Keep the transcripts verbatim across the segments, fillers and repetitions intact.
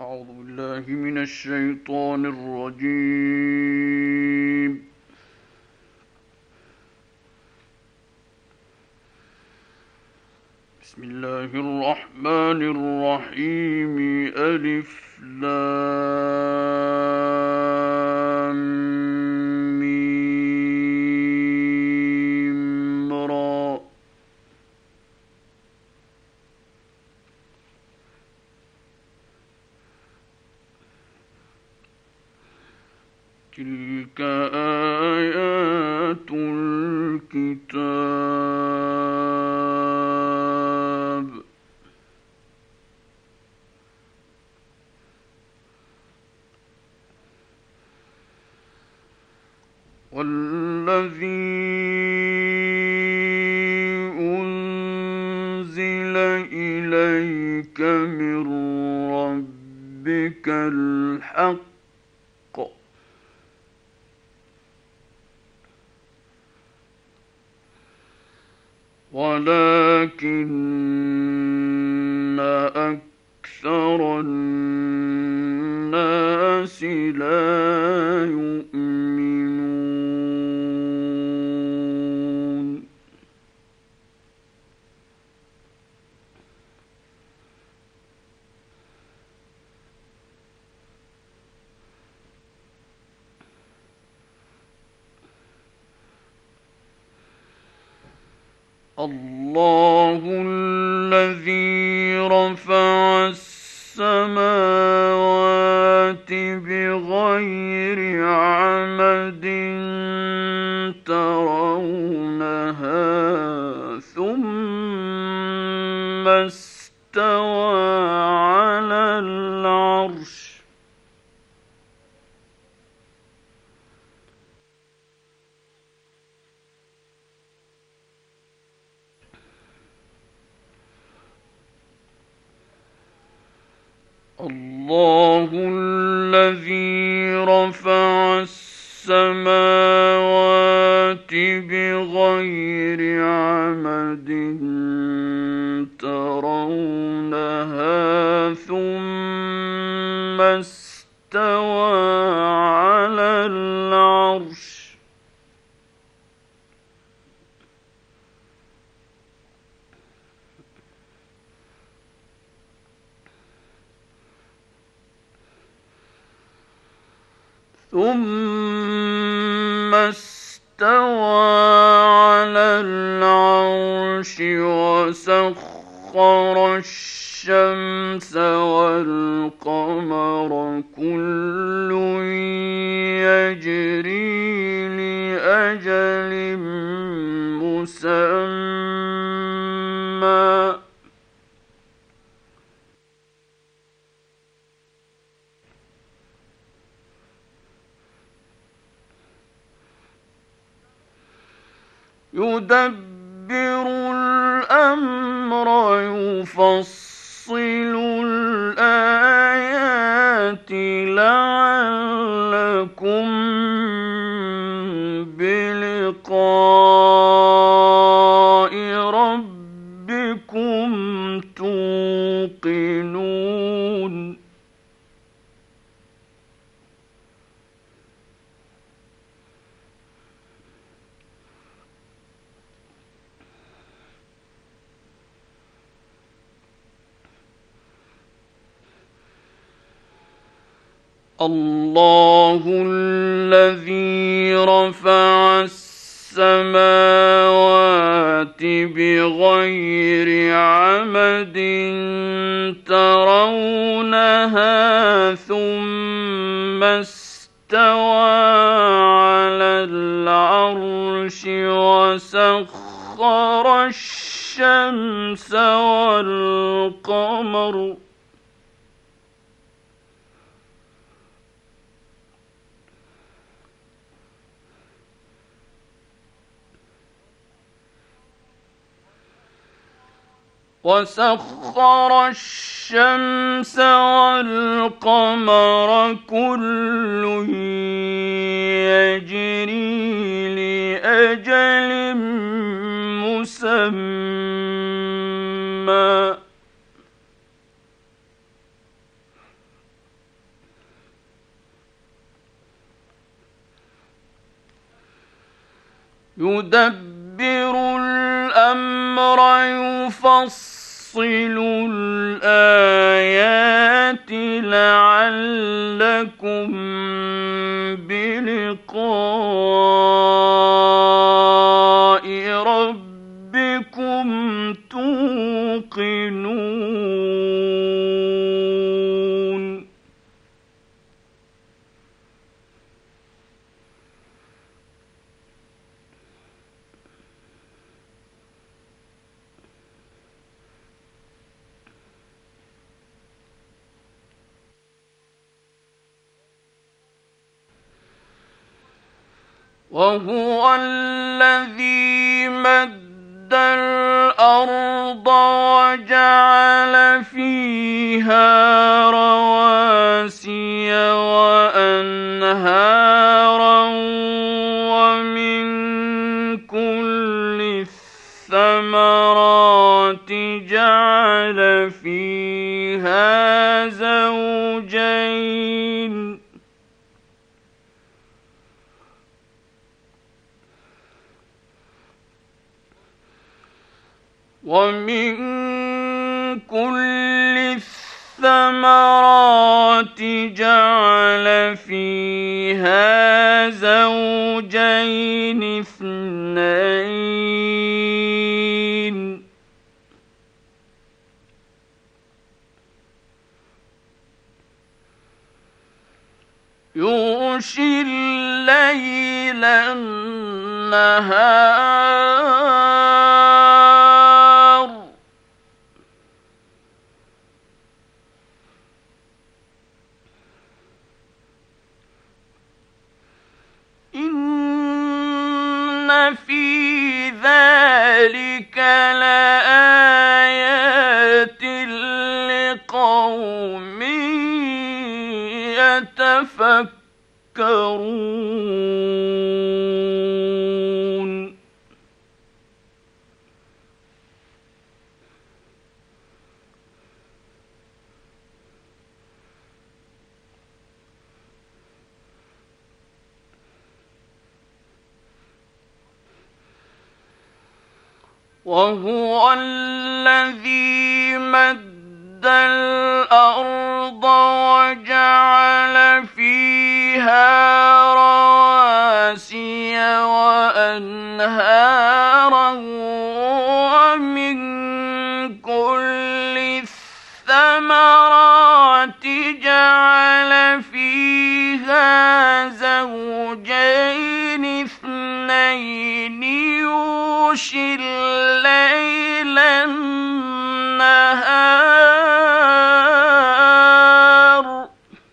أعوذ بالله من الشيطان الرجيم. بسم الله الرحمن الرحيم. ألف لام ميم را. تلك آيات الكتاب. والذي أنزل إليك من ربك الحق ولكن أكثر الناس لا يؤمنون. الله الذي رفع السماوات بغير عمد ترونها ثم استوى على العرش. الله الذي رفع السماوات بغير عمد ترونها ثم استوى على العرش. ثم استوى على العرش وسخر الشمس والقمر كل يجري لأجل مسمى. يدبر الأمر يفصل الآيات لعلكم بلقاء ربكم توقنون. الله الذي رفع السماوات بغير عمد ترونها ثم استوى على العرش وسخر الشمس والقمر وسخر الشمس والقمر كل يجري لأجل مسمى. يدبر الأمر يفصل الآيات لعلكم بلقاء ربكم توقنون وهو الذي مد الأرض وجعل فيها رواسي وأنهارا ومن كل الثمرات جعل فيها زوجين ومن كل الثمرات جعل فيها زوجين اثنين يغشي الليل النهار إن في ذلك لآيات لقوم يتفكرون وهو الذي مد الأرض وجعل فيها رواسي وأنهارا ومن كل الثمرات جعل فيها زوجين اثنين يغشي الليل النهار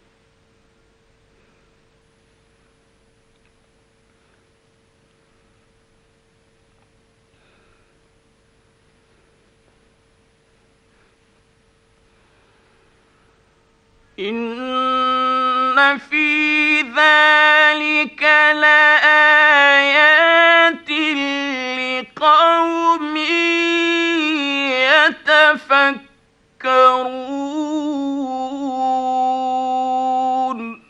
إن في ذلك لآيات لقوم يتفكرون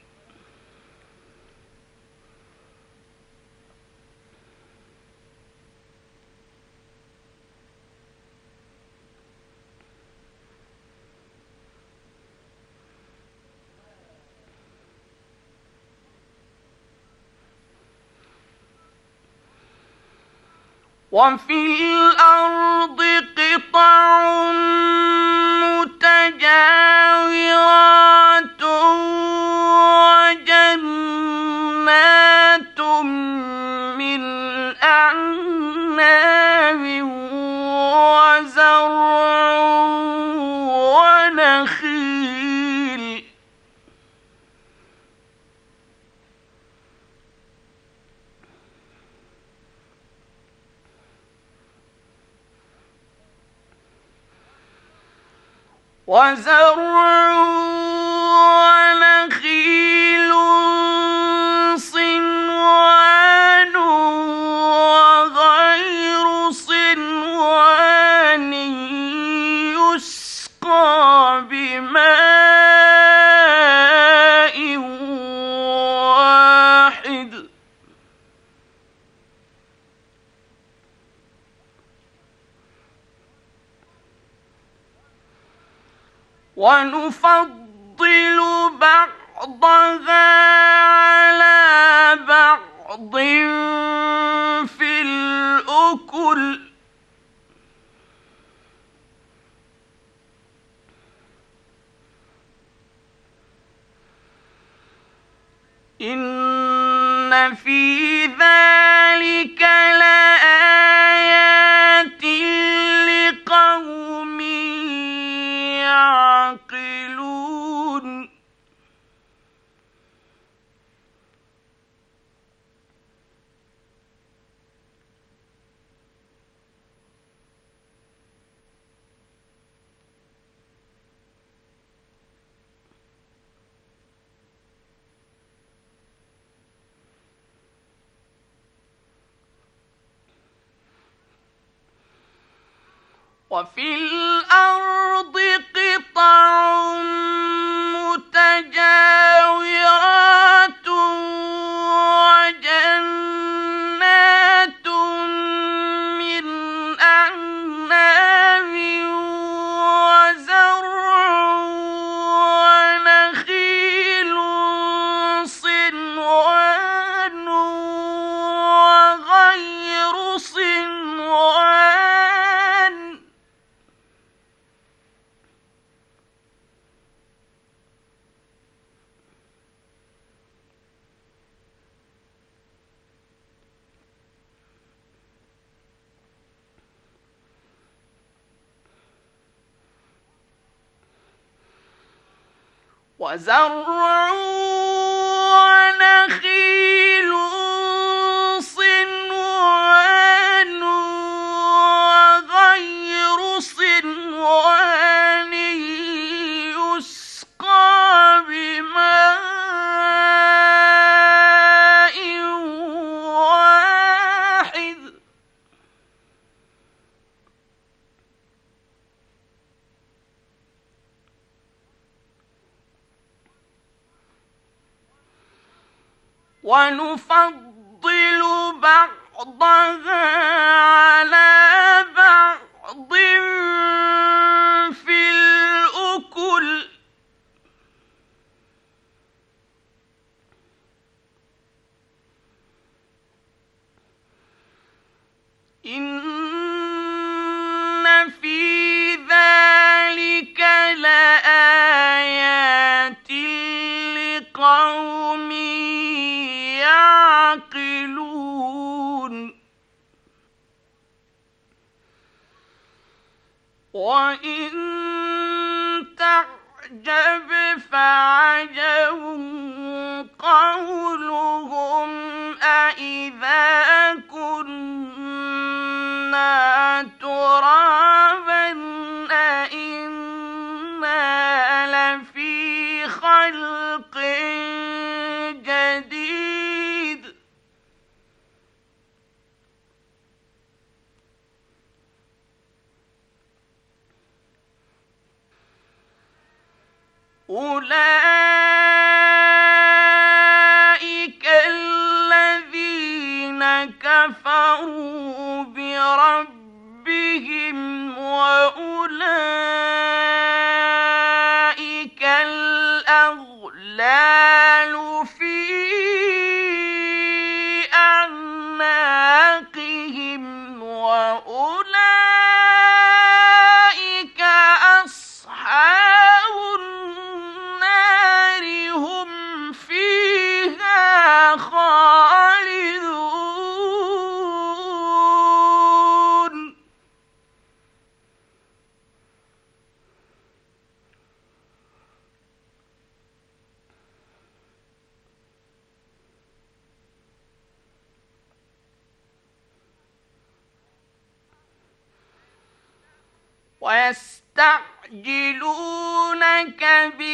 وفي الأرض قطع متجاورات وجنات من أعناب وزرع ونخيل وزرع ونخيل صنوان وغير صنوان يسقى بماء واحد ونفضل بعضها على بعض في الأكل إن في ذلك لآيات لقوم يعقلون وفي الأرض قطع متجاورات وجنات من أعناب وزرع ونخيل صنوان وغير صنوان وزرع ونخيل صنوان وغير صنوان يسقى بماء واحد ونفضل بعضها على بعض في الأكل إن في ذلك لآيات لقوم يعقلون وإن تعجب فعجب قولهم أإذا كنا ترابا أإنا لفي خلق جديد أولئك الذين كفروا بربهم وأولئك الأغلال في أعناقهم وأولئك أصحاب النار هم فيها خالدون ويستعجلونك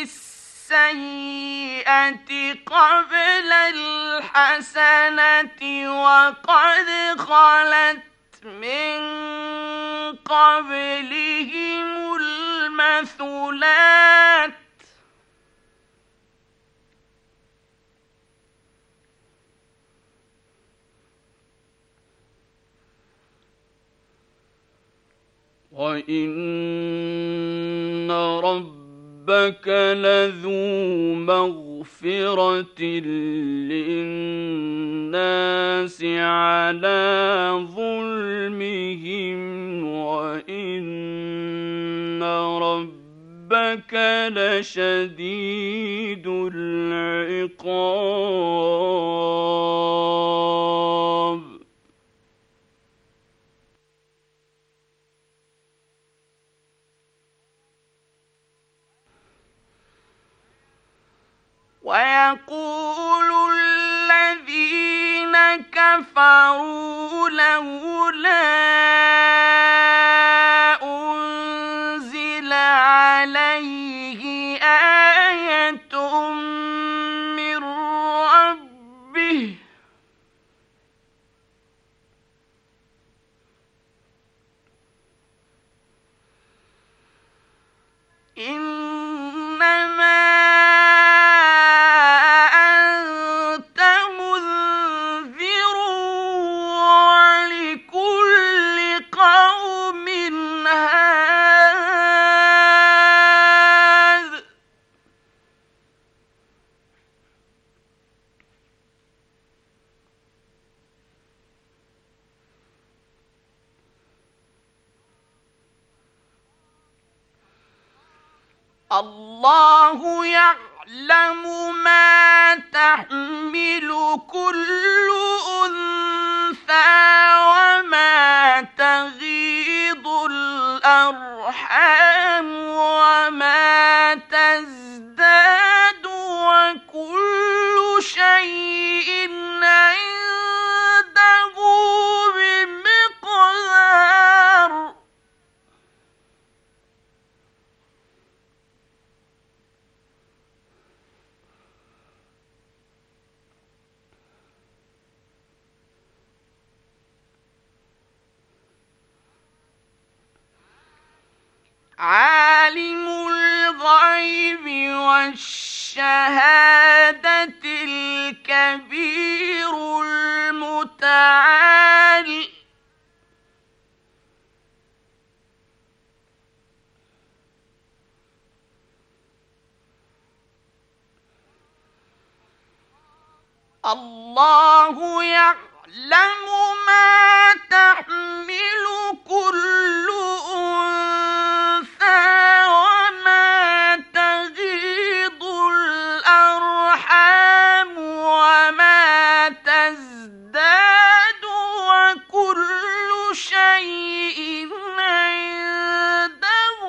بالسيئة قبل الحسنة وقد خلت من قبلهم المثلات وإن ربك ربك لذو مغفرة للناس على ظلمهم وإن ربك لشديد العقاب. ويقول الذين كفروا لولا أنزل عليه آية من ربه إنما الله يعلم ما تحمل كل أنثى وما تغيض الأرحام وما تزداد وكل شيء عنده بمقدار. عالم الغيب والشهادة الكبير المتعال. الله يعلم ما تحمل كل أنثى وما تغيض الأرحام وما تزداد وكل شيء عنده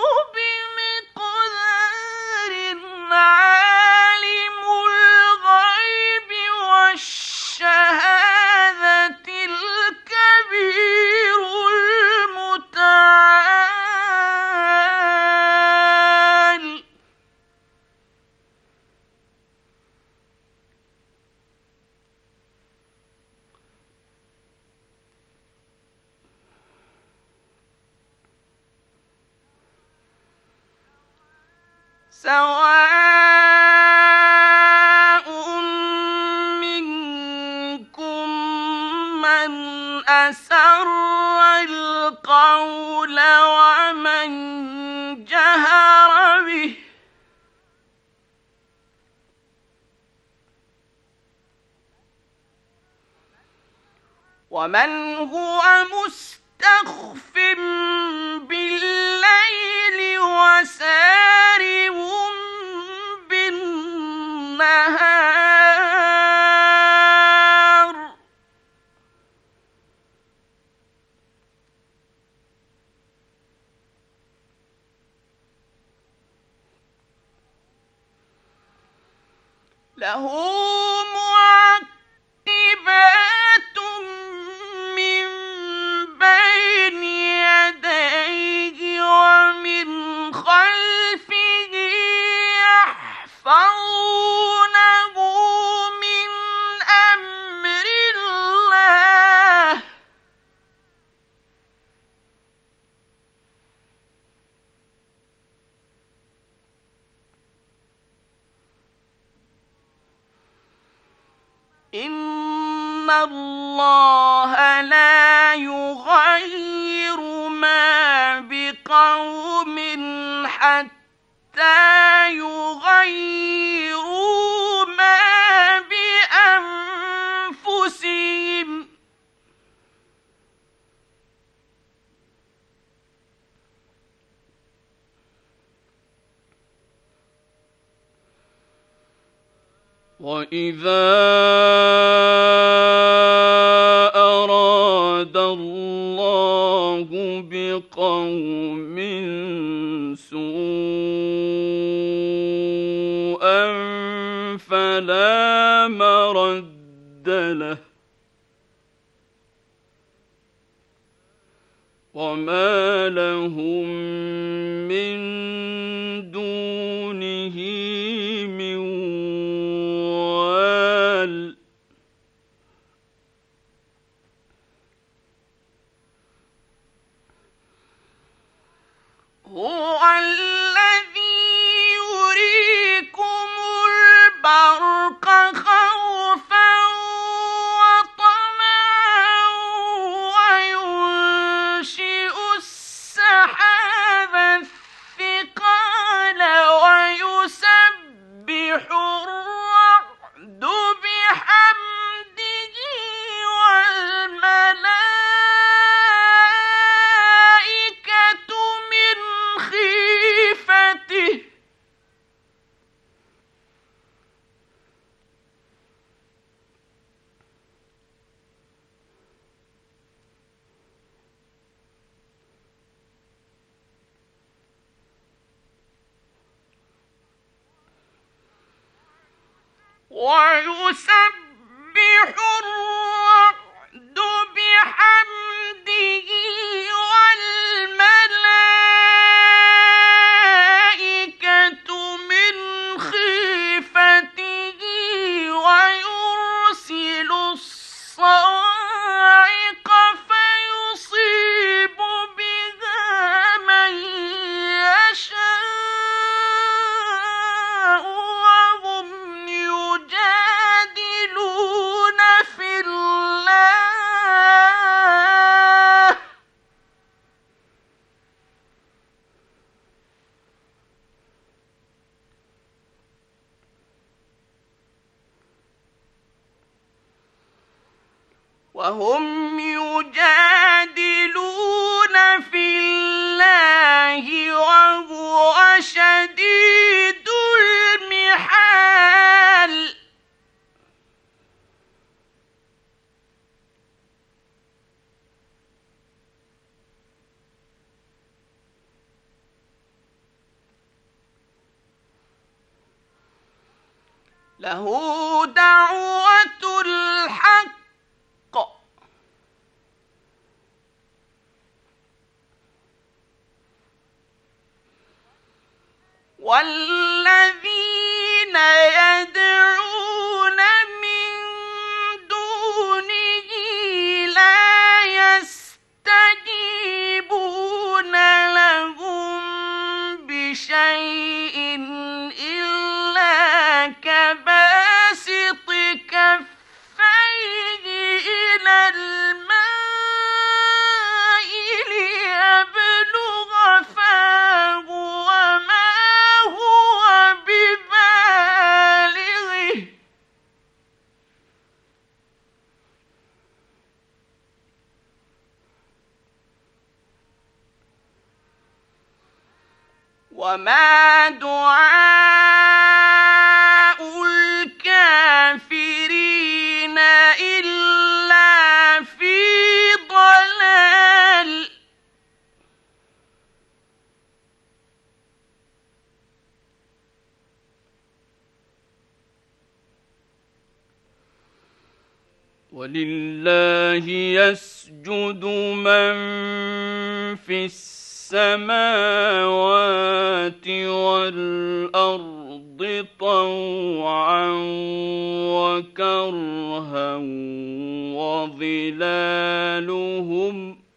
بمقدار. عالم الغيب والشهادة الكبير المتعال. سواء منكم من أسر القول ومن جهر به ومن هو مستخف بالليل وسارب بالنهار. له معقبات من بين يديه ومن خلفه يحفظونه من أمر الله. إن الله لا يغير ما بقوم حتى حَتَّى يُغَيِّرُوا مَا بِأَنفُسِهِمْ ۗ وَإِذَا أَرَادَ اللَّهُ بِقَوْمٍ سُوءًا فَلَا مَرَدَّ لَهُ وَمَا لَهُم مِّن دُونِهِ مِن وَالٍ. هُوَ الَّذِي يُرِيكُمُ الْبَرْقَ خَوْفًا وَطَمَعًا وَيُنشِئُ السَّحَابَ الثِّقَالَ وَيُسَبِّحُ الرَّعْدُ بِحَمْدِهِ وَالْمَلَائِكَةُ مِنْ خِيفَتِهِ ۚ وَيُسَبِّحُ الرَّعْدُ بِحَمْدِهِ وَالْمَلَائِكَةُ مِنْ خِيفَتِهِ وَيُرْسِلُ الصَّوَاعِقَ فَيُصِيبُ بِهَا مَن يَشَاءُ وَهُمْ يُجَادِلُونَ فِي اللَّهِ ۚ وَهُمْ يُجَادِلُونَ فِي اللَّهِ وَهُوَ شَدِيدُ الْمِحَالِ. لَهُ دَعْوَةُ الْحَقِّ ۖ وَالَّذِينَ يَدْعُونَ مِن دُونِهِ لَا يَسْتَجِيبُونَ لَهُم بِشَيْءٍ إِلَّا كَبَاسِطِ كَفَّيْهِ إِلَى الْمَاءِ لِيَبْلُغَ فَاهُ وَمَا هُوَ بِبَالِغِهِ ۚ وَمَا دُعَاءُ الْكَافِرِينَ إِلَّا فِي ضَلَالٍ. وَلِلَّهِ يَسْجُدُ مَن فِي السَّمَاوَاتِ وَالْأَرْضِ طَوْعًا وَكَرْهًا وَظِلَالُهُم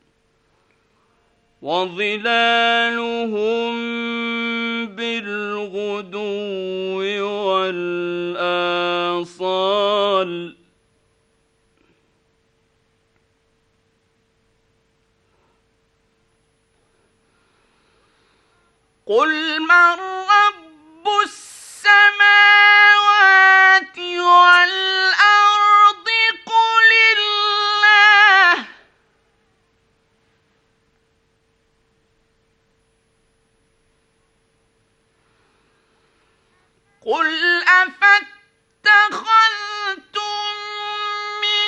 وَظِلَالُهُم بِالْغُدُوِّ وَالْآصَالِ ۖ قُلْ مَن رَّبُّ قل أفاتخذتم من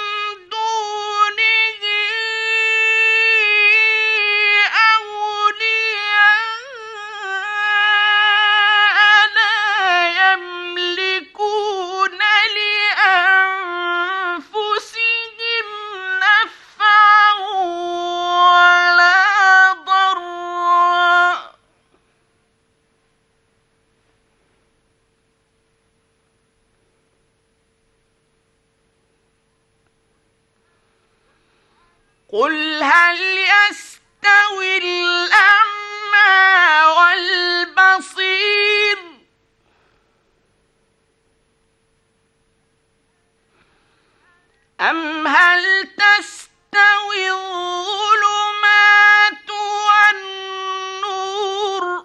دونه أولياء لا يملكون لأنفسهم نفعا ولا ضرا قل هل يستوي الأعمى والبصير أم هل تستوي الظلمات والنور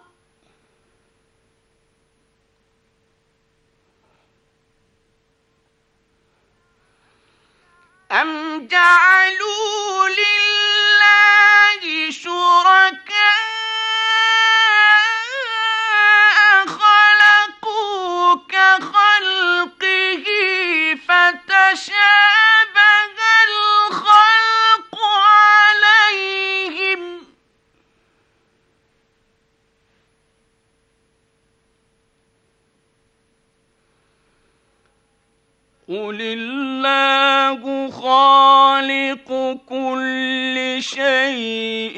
أم جعلوا لله شركاء خلقوا كخلقه فتشابه الخلق عليهم قل الله خالق كل شيء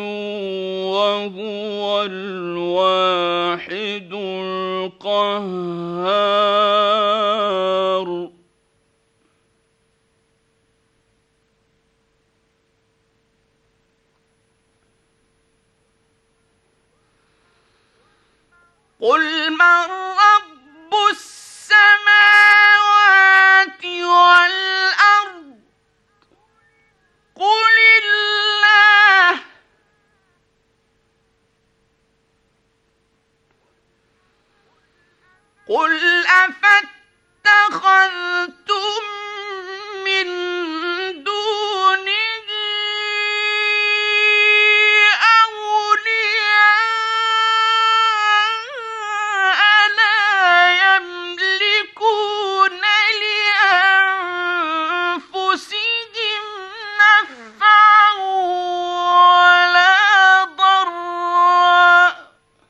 وهو الواحد القهار قل من رب السماوات والأرض قل الله قل أفاتخذتم من دونه أولياء لا يملكون لأنفسهم نفعا ولا ضرا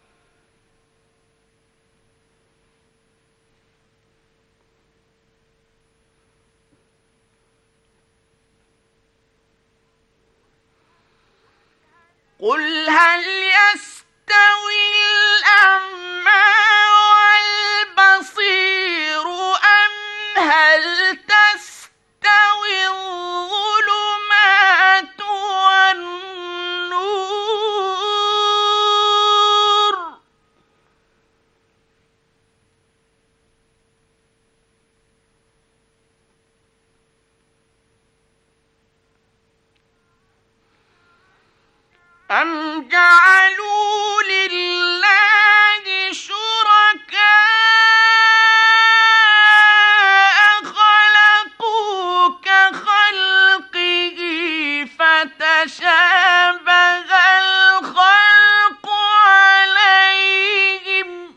قل هل يستوي الأعمى والبصير أم هل تستوي الظلمات والنور أم جعلوا لله شركاء خلقوا كخلقه فتشابه الخلق عليهم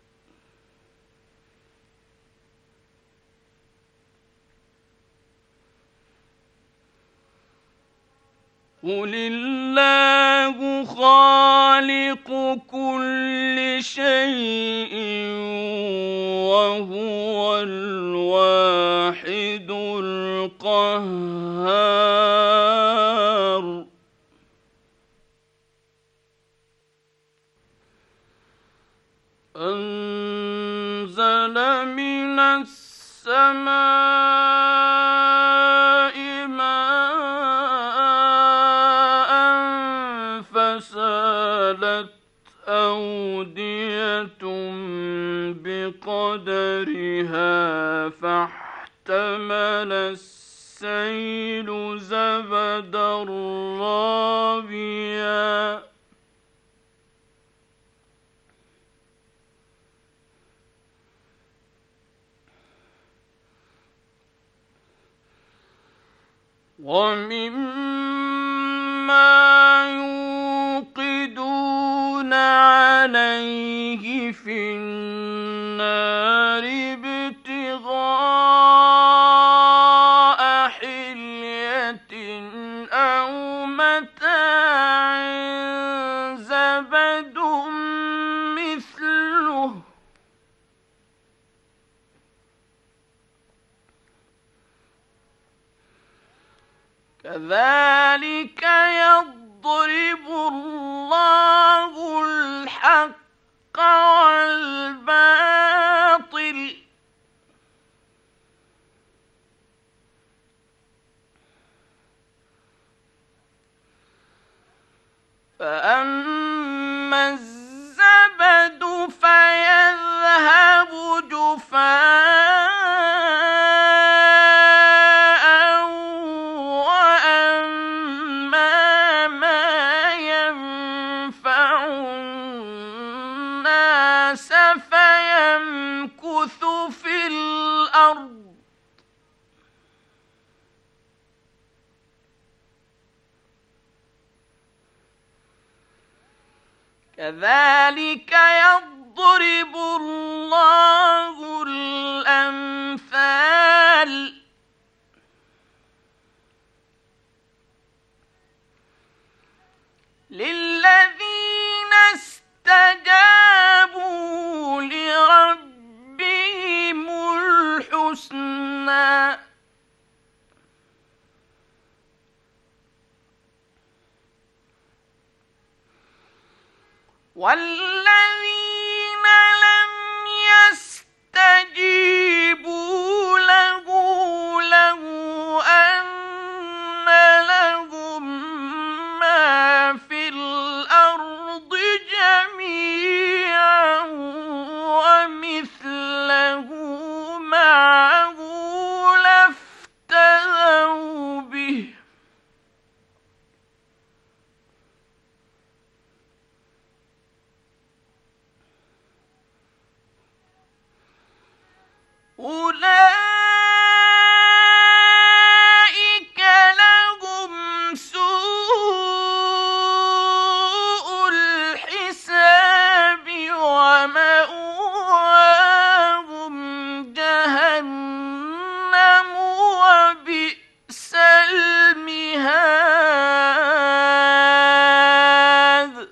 قل الله خالق كل شيء وهو الواحد القهار أنزل من السماء ماء فسالت أودية بقدرها فاحتمل السيل زبدا رابيا ومما يوقدون عليه في النار النار ابتغاء حلية أو متاع زبد مثله كذلك يضرب الله الحق والباطل فأما الزبد فيذهب جفاء وأما ما ينفع الناس فيمكث في الأرض كذلك يضرب الله الأمثال للذين استجابوا لربهم الحسنى والذين لم يستجيبوا له له أن لهم ما في الأرض جميعا ومثله معه لافتدوا به أولئك لهم سوء الحساب ومأواهم جهنم وبئس المهاد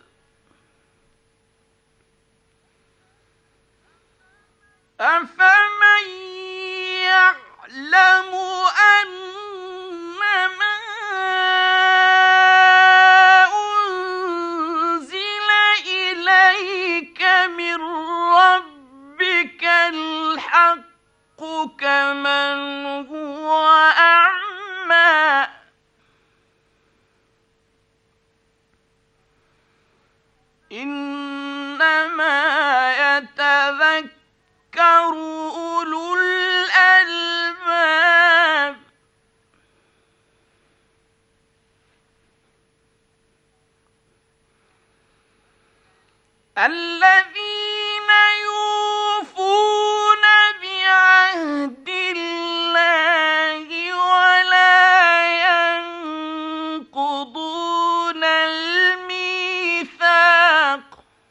أفمن يعلم أنما أنزل إليك من ربك الحق كمن هو أعمى إنما يتذكر أولو الألباب الذين يوفون بعهد الله ولا ينقضون الميثاق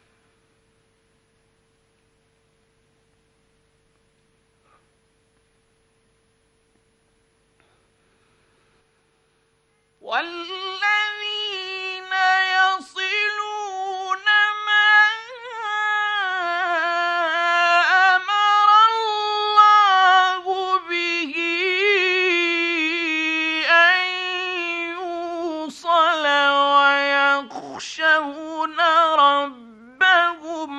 والذين يصلون ما أمر الله به أن يوصل ويخشون ربهم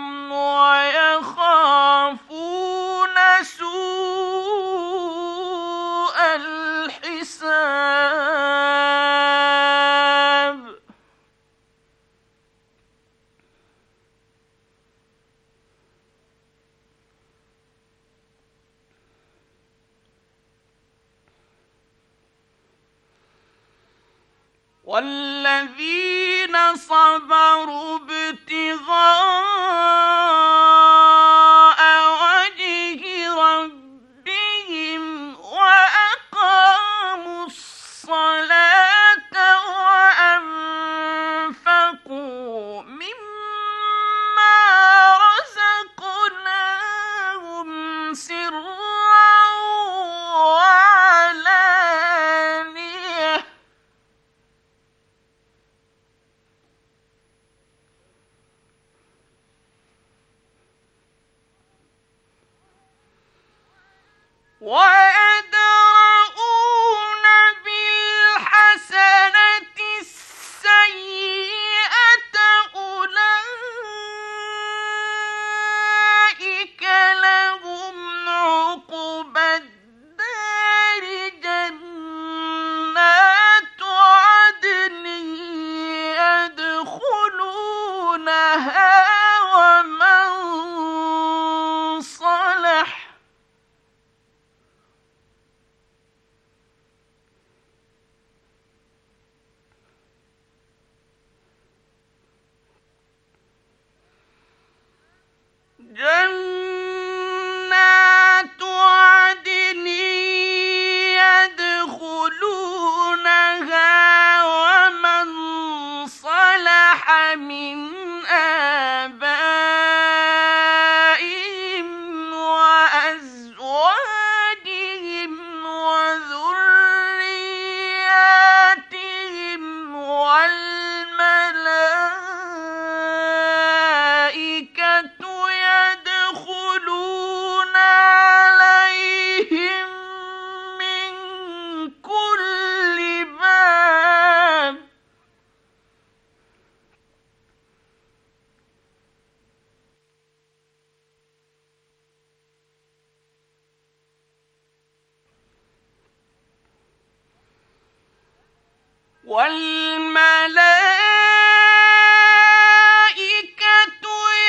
ويخافون سوء الحساب والذين صبروا ابتغاء وجه ربهم وأقاموا الصلاة وأنفقوا مما رزقناهم سرا وعلانية ويدرؤون بالحسنة السيئة أولئك لهم عقبى الدار جنات عدن يدخلونها ومن صلح جنات عدن يدخلونها ومن صلح من آبائهم وأزواجهم وذرياتهم والملائكة يدخلون عليهم من كل باب والملائكة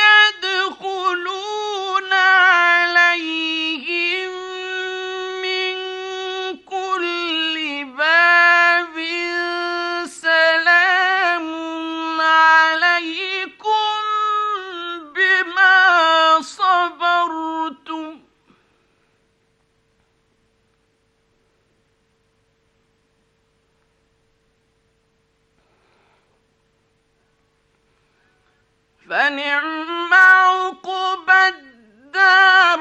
يدخلون عليهم من كل باب سلام عليكم بما صبرتم فنعم عقبى الدار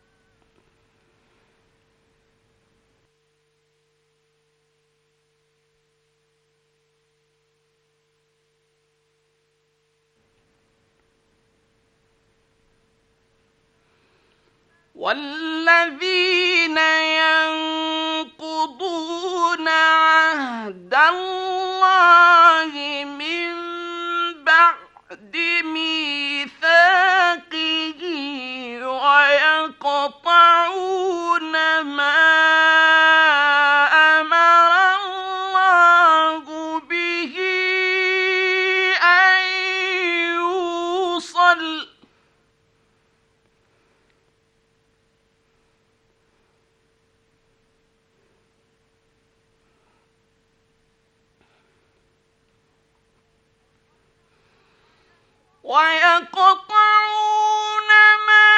والذين ينقضون عهد الله من بعد ميثاقه ويقطعون ما أمر الله به أن يوصل ويقطعون ما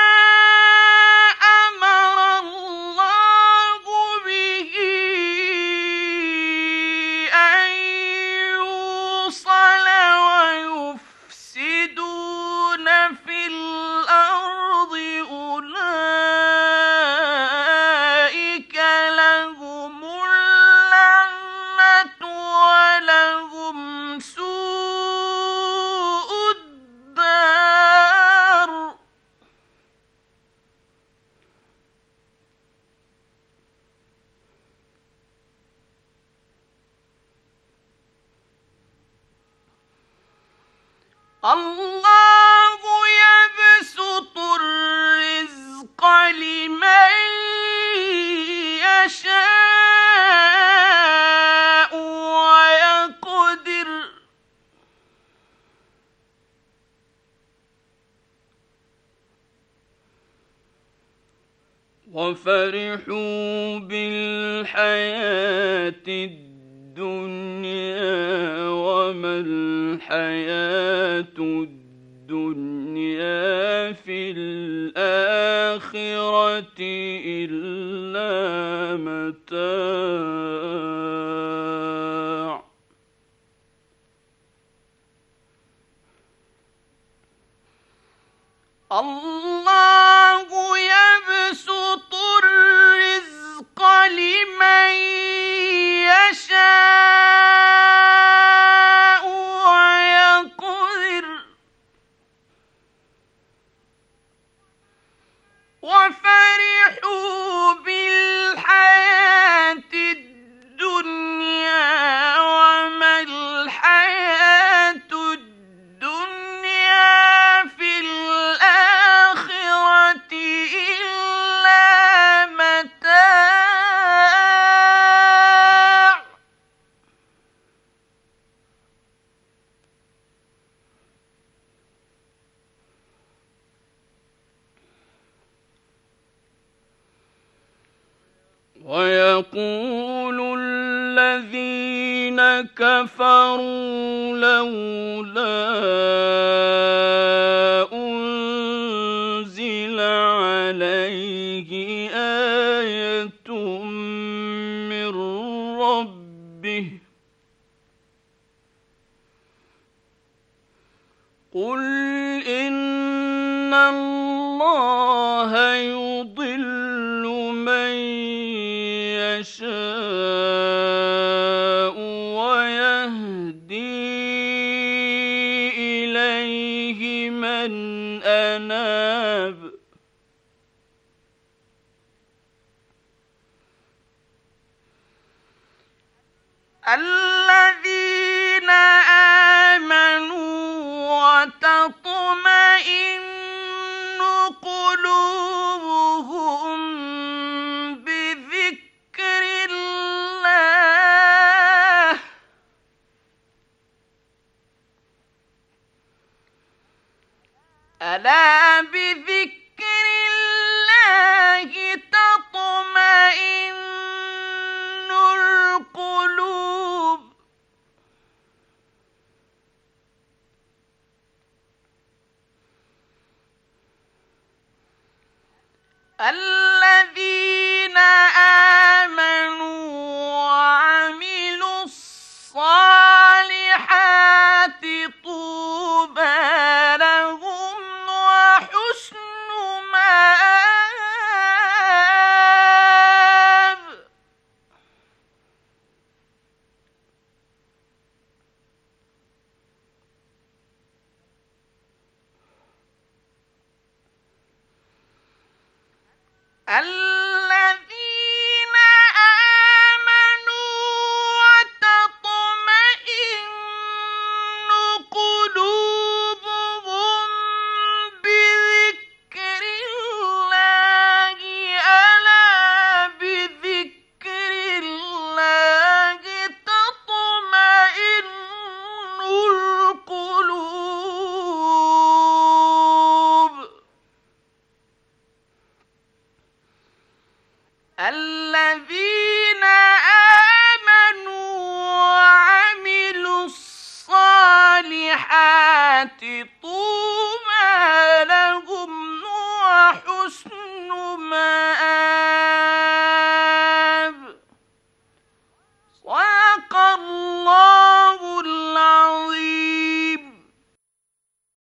أمر الله به أن يوصل ويفسدون في الأرض أولئك لهم اللعنة ولهم سوء الدار الله يبسط الرزق لمن يشاء ويقدر وفرحوا بالحياة الدنيا وما الحياة الدنيا في الآخرة إلا متاع الله يبسط وفرحوا بالحياة الدنيا وما الحياة الدنيا في الآخرة إلا متاع. ويقول الذين كفروا لولا أنزل عليه آية من ربه قل إن الله يضل من يشاء ويهدي إليه من أناب الذين آمنوا وتطمئن قلوبهم بذكر الله ألا بذكر الله تطمئن القلوب. الذين آمنوا وعملوا الصالحات طوبى لهم وحسن مآب. الذين آمنوا وتطمئن قلوبهم بذكر الله ألا بذكر الله تطمئن القلوب. الذين آمنوا وعملوا الصالحات